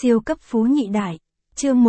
Siêu cấp phú nhị đại, chương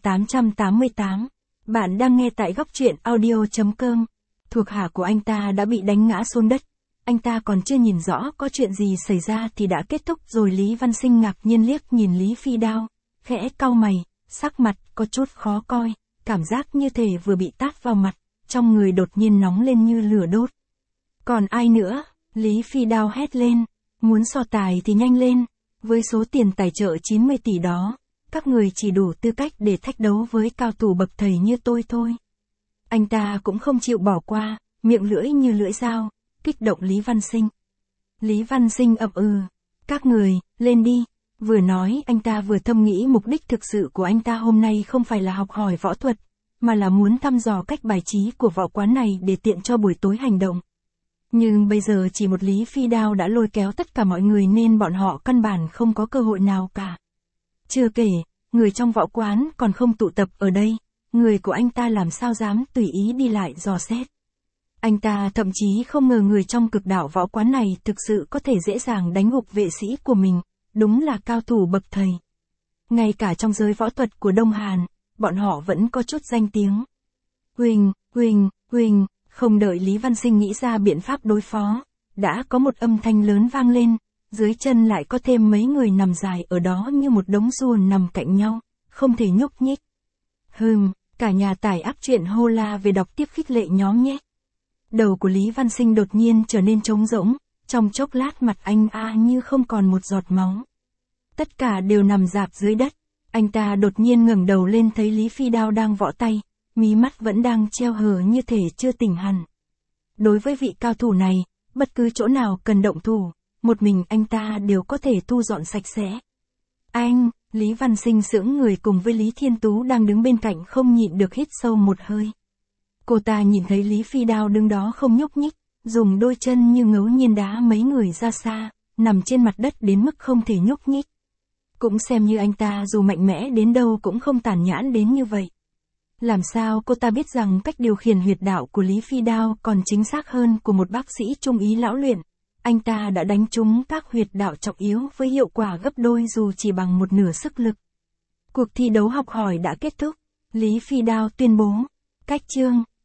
1888. Bạn đang nghe tại góc truyện audio.com. Thuộc hạ của anh ta đã bị đánh ngã xuống đất. Anh ta còn chưa nhìn rõ có chuyện gì xảy ra thì đã kết thúc rồi. Lý Văn Sinh ngạc nhiên liếc nhìn Lý Phi Đao, khẽ cau mày, sắc mặt có chút khó coi, cảm giác như thể vừa bị tát vào mặt, trong người đột nhiên nóng lên như lửa đốt. Còn ai nữa? Lý Phi Đao hét lên, muốn so tài thì nhanh lên, với số tiền tài trợ 90 tỷ đó, các người chỉ đủ tư cách để thách đấu với cao thủ bậc thầy như tôi thôi. Anh ta cũng không chịu bỏ qua, miệng lưỡi như lưỡi dao, kích động Lý Văn Sinh. Lý Văn Sinh ậm ừ, các người, lên đi. Vừa nói anh ta vừa thầm nghĩ mục đích thực sự của anh ta hôm nay không phải là học hỏi võ thuật, mà là muốn thăm dò cách bài trí của võ quán này để tiện cho buổi tối hành động. Nhưng bây giờ chỉ một Lý Phi Đao đã lôi kéo tất cả mọi người nên bọn họ căn bản không có cơ hội nào cả. Chưa kể, người trong võ quán còn không tụ tập ở đây, người của anh ta làm sao dám tùy ý đi lại dò xét. Anh ta thậm chí không ngờ người trong cực đạo võ quán này thực sự có thể dễ dàng đánh gục vệ sĩ của mình, đúng là cao thủ bậc thầy. Ngay cả trong giới võ thuật của Đông Hàn, bọn họ vẫn có chút danh tiếng. Huỳnh, không đợi Lý Văn Sinh nghĩ ra biện pháp đối phó, đã có một âm thanh lớn vang lên, dưới chân lại có thêm mấy người nằm dài ở đó như một đống rùa nằm cạnh nhau, không thể nhúc nhích. Cả nhà tải áp truyện hô la về đọc tiếp khích lệ nhóm nhé. Đầu của Lý Văn Sinh đột nhiên trở nên trống rỗng, trong chốc lát mặt anh như không còn một giọt máu. Tất cả đều nằm rạp dưới đất, anh ta đột nhiên ngẩng đầu lên thấy Lý Phi Đao đang võ tay, mí mắt vẫn đang treo hờ như thể chưa tỉnh hẳn. Đối với vị cao thủ này, bất cứ chỗ nào cần động thủ, một mình anh ta đều có thể thu dọn sạch sẽ. Lý Văn Sinh sững người cùng với Lý Thiên Tú đang đứng bên cạnh không nhịn được hít sâu một hơi. Cô ta nhìn thấy Lý Phi Đao đứng đó không nhúc nhích, dùng đôi chân như ngấu nghiến đá mấy người ra xa, nằm trên mặt đất đến mức không thể nhúc nhích. Cũng xem như anh ta dù mạnh mẽ đến đâu cũng không tàn nhẫn đến như vậy. Làm sao cô ta biết rằng cách điều khiển huyệt đạo của Lý Phi Đao còn chính xác hơn của một bác sĩ trung ý lão luyện. Anh ta đã đánh trúng các huyệt đạo trọng yếu với hiệu quả gấp đôi dù chỉ bằng một nửa sức lực. Cuộc thi đấu học hỏi đã kết thúc. Lý Phi Đao tuyên bố, cách chương.